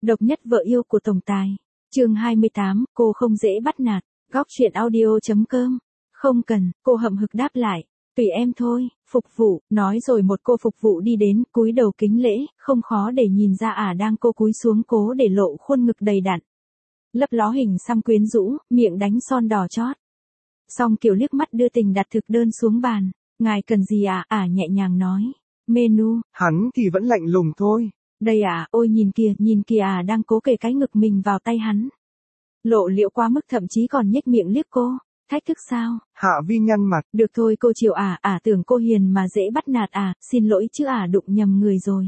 Độc nhất vợ yêu của tổng tài. Chương 28, cô không dễ bắt nạt. Góc truyện audio.com. Không cần, cô hậm hực đáp lại. Tùy em thôi, phục vụ, nói rồi một cô phục vụ đi đến, cúi đầu kính lễ, không khó để nhìn ra đang cô cúi xuống cố để lộ khuôn ngực đầy đặn. Lấp ló hình xăm quyến rũ, miệng đánh son đỏ chót. Song Kiều liếc mắt đưa tình đặt thực đơn xuống bàn. Ngài cần gì nhẹ nhàng nói. Menu. Hắn thì vẫn lạnh lùng thôi. Đây ôi nhìn kìa đang cố kề cái ngực mình vào tay hắn. Lộ liễu quá mức thậm chí còn nhếch miệng liếc cô. Thách thức sao? Hạ Vi nhăn mặt. Được thôi cô chịu tưởng cô hiền mà dễ bắt nạt xin lỗi chứ đụng nhầm người rồi.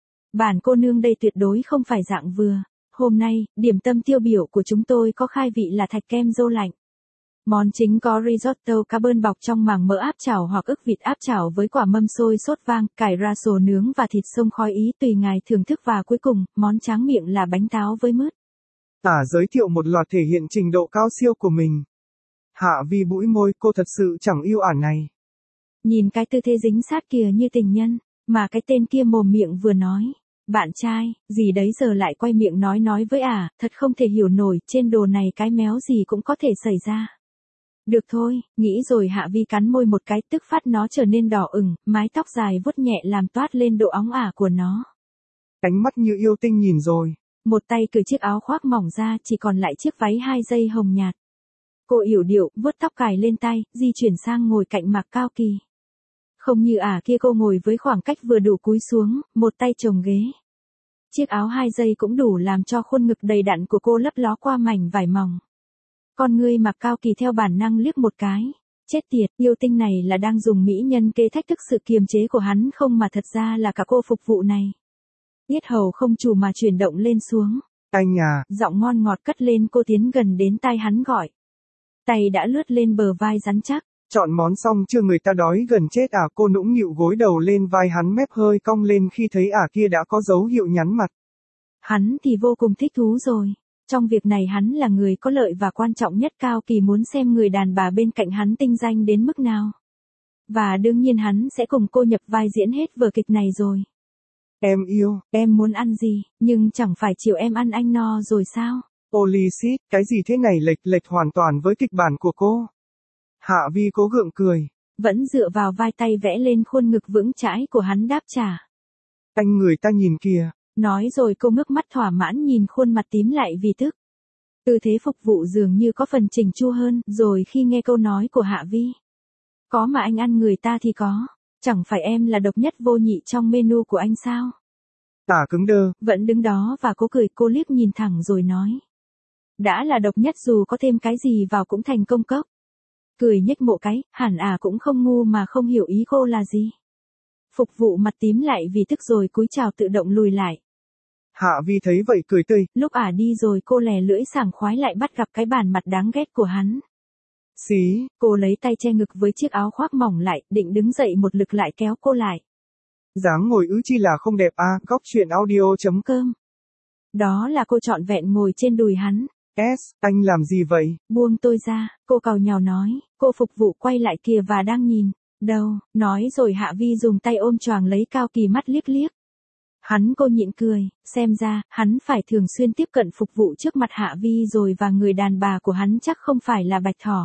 Bản cô nương đây tuyệt đối không phải dạng vừa. Hôm nay, điểm tâm tiêu biểu của chúng tôi có khai vị là thạch kem dâu lạnh. Món chính có risotto cá bơn bọc trong màng mỡ áp chảo hoặc ức vịt áp chảo với quả mâm xôi sốt vang, cải raso nướng và thịt sông khói ý tùy ngài thưởng thức, và cuối cùng, món tráng miệng là bánh táo với mứt. Giới thiệu một loạt thể hiện trình độ cao siêu của mình. Hạ Vi bũi môi, cô thật sự chẳng yêu này. Nhìn cái tư thế dính sát kìa như tình nhân, mà cái tên kia mồm miệng vừa nói. Bạn trai, gì đấy giờ lại quay miệng nói với thật không thể hiểu nổi, trên đồ này cái méo gì cũng có thể xảy ra. Được thôi, nghĩ rồi Hạ Vi cắn môi một cái, tức phát nó trở nên đỏ ửng, mái tóc dài vuốt nhẹ làm toát lên độ óng ả của nó. Ánh mắt như yêu tinh nhìn rồi. Một tay cởi chiếc áo khoác mỏng ra, chỉ còn lại chiếc váy 2 dây hồng nhạt. Cô yểu điệu, vuốt tóc cài lên tay, di chuyển sang ngồi cạnh Mạc Cao Kỳ. Không như kia cô ngồi với khoảng cách vừa đủ cúi xuống, một tay chồng ghế. Chiếc áo 2 dây cũng đủ làm cho khuôn ngực đầy đặn của cô lấp ló qua mảnh vải mỏng. Con ngươi Mạc Cao Kỳ theo bản năng liếc một cái. Chết tiệt, yêu tinh này là đang dùng mỹ nhân kế thách thức sự kiềm chế của hắn không mà thật ra là cả cô phục vụ này. Yết hầu không chủ mà chuyển động lên xuống. Anh Giọng ngon ngọt cất lên, cô tiến gần đến tai hắn gọi. Tay đã lướt lên bờ vai rắn chắc. Chọn món xong chưa, người ta đói gần chết cô nũng nịu gối đầu lên vai hắn, mép hơi cong lên khi thấy kia đã có dấu hiệu nhắn mặt. Hắn thì vô cùng thích thú rồi. Trong việc này hắn là người có lợi và quan trọng nhất. Cao Kỳ muốn xem người đàn bà bên cạnh hắn tinh danh đến mức nào. Và đương nhiên hắn sẽ cùng cô nhập vai diễn hết vở kịch này rồi. Em yêu, em muốn ăn gì, nhưng chẳng phải chiều em ăn anh no rồi sao? Holy shit, cái gì thế này, lệch hoàn toàn với kịch bản của cô. Hạ Vi cố gượng cười. Vẫn dựa vào vai, tay vẽ lên khuôn ngực vững chãi của hắn đáp trả. Anh người ta nhìn kìa. Nói rồi cô ngước mắt thỏa mãn nhìn khuôn mặt tím lại vì tức. Tư thế phục vụ dường như có phần chỉnh chu hơn, rồi khi nghe câu nói của Hạ Vi. Có mà anh ăn người ta thì có. Chẳng phải em là độc nhất vô nhị trong menu của anh sao? Cứng đơ. Vẫn đứng đó và cố cười, cô liếc nhìn thẳng rồi nói. Đã là độc nhất dù có thêm cái gì vào cũng thành công cốc. Cười nhếch mộ cái, hẳn cũng không ngu mà không hiểu ý cô là gì. Phục vụ mặt tím lại vì tức rồi cúi chào tự động lùi lại. Hạ Vi thấy vậy cười tươi. Lúc đi rồi cô lè lưỡi sảng khoái lại bắt gặp cái bản mặt đáng ghét của hắn. Xí. Cô lấy tay che ngực với chiếc áo khoác mỏng lại, định đứng dậy một lực lại kéo cô lại. Dáng ngồi chi là không đẹp Góc truyện audio.com. Đó là cô trọn vẹn ngồi trên đùi hắn. Anh làm gì vậy? Buông tôi ra, cô càu nhàu nói. Cô phục vụ quay lại kìa và đang nhìn. Đâu, nói rồi Hạ Vi dùng tay ôm choàng lấy Cao Kỳ, mắt liếc liếc. Cô nhịn cười, xem ra, hắn phải thường xuyên tiếp cận phục vụ trước mặt Hạ Vi rồi, và người đàn bà của hắn chắc không phải là bạch thỏ.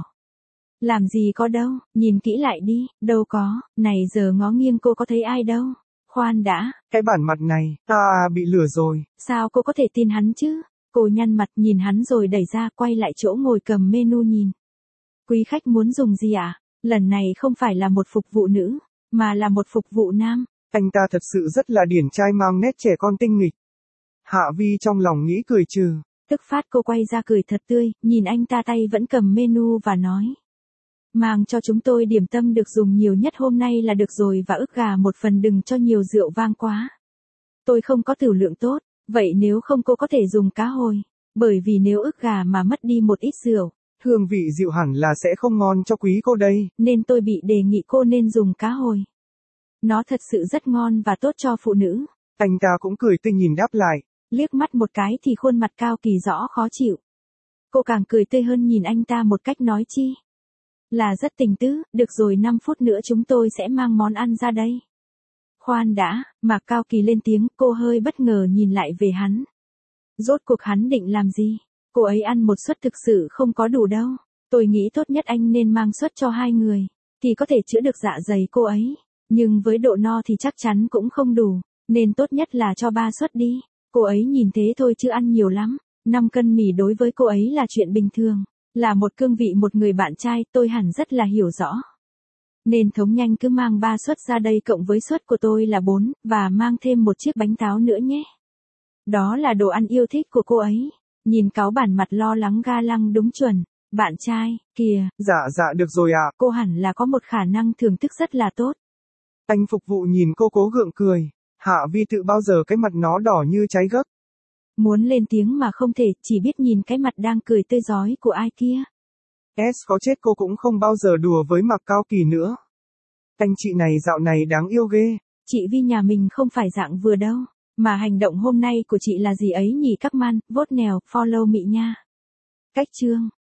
Làm gì có đâu, nhìn kỹ lại đi, đâu có, này giờ ngó nghiêng cô có thấy ai đâu. Khoan đã. Cái bản mặt này, bị lừa rồi. Sao cô có thể tin hắn chứ? Cô nhăn mặt nhìn hắn rồi đẩy ra, quay lại chỗ ngồi cầm menu nhìn. Quý khách muốn dùng gì ạ? Lần này không phải là một phục vụ nữ, mà là một phục vụ nam. Anh ta thật sự rất là điển trai, mang nét trẻ con tinh nghịch. Hạ Vi trong lòng nghĩ cười trừ. Tức phát cô quay ra cười thật tươi, nhìn anh ta tay vẫn cầm menu và nói. Mang cho chúng tôi điểm tâm được dùng nhiều nhất hôm nay là được rồi, và ức gà một phần, đừng cho nhiều rượu vang quá. Tôi không có tửu lượng tốt, vậy nếu không cô có thể dùng cá hồi. Bởi vì nếu ức gà mà mất đi một ít rượu, hương vị rượu hẳn là sẽ không ngon cho quý cô đây. Nên tôi bị đề nghị cô nên dùng cá hồi. Nó thật sự rất ngon và tốt cho phụ nữ. Anh ta cũng cười tươi nhìn đáp lại. Liếc mắt một cái thì khuôn mặt Cao Kỳ rõ khó chịu. Cô càng cười tươi hơn nhìn anh ta một cách nói chi là rất tình tứ. Được rồi, 5 phút nữa chúng tôi sẽ mang món ăn ra đây. Khoan đã, Mạc Cao Kỳ lên tiếng, cô hơi bất ngờ nhìn lại về hắn. Rốt cuộc hắn định làm gì? Cô ấy ăn một suất thực sự không có đủ đâu. Tôi nghĩ tốt nhất anh nên mang suất cho 2 người, thì có thể chữa được dạ dày cô ấy. Nhưng với độ no thì chắc chắn cũng không đủ, nên tốt nhất là cho 3 suất đi. Cô ấy nhìn thế thôi chứ ăn nhiều lắm. 5 cân mì đối với cô ấy là chuyện bình thường. Là một cương vị một người bạn trai tôi hẳn rất là hiểu rõ. Nên thống nhanh cứ mang 3 suất ra đây cộng với suất của tôi là 4, và mang thêm một chiếc bánh táo nữa nhé. Đó là đồ ăn yêu thích của cô ấy. Nhìn cáu bản mặt lo lắng ga lăng đúng chuẩn. Bạn trai, kìa. Dạ được rồi ạ. Cô hẳn là có một khả năng thưởng thức rất là tốt. Anh phục vụ nhìn cô cố gượng cười. Hạ Vi tự bao giờ cái mặt nó đỏ như trái gấc. Muốn lên tiếng mà không thể, chỉ biết nhìn cái mặt đang cười tươi rói của ai kia. Có chết cô cũng không bao giờ đùa với Mạc Cao Kỳ nữa. Anh chị này dạo này đáng yêu ghê. Chị Vi nhà mình không phải dạng vừa đâu. Mà hành động hôm nay của chị là gì ấy nhỉ các man, vote nèo, follow mị nha. Cách chương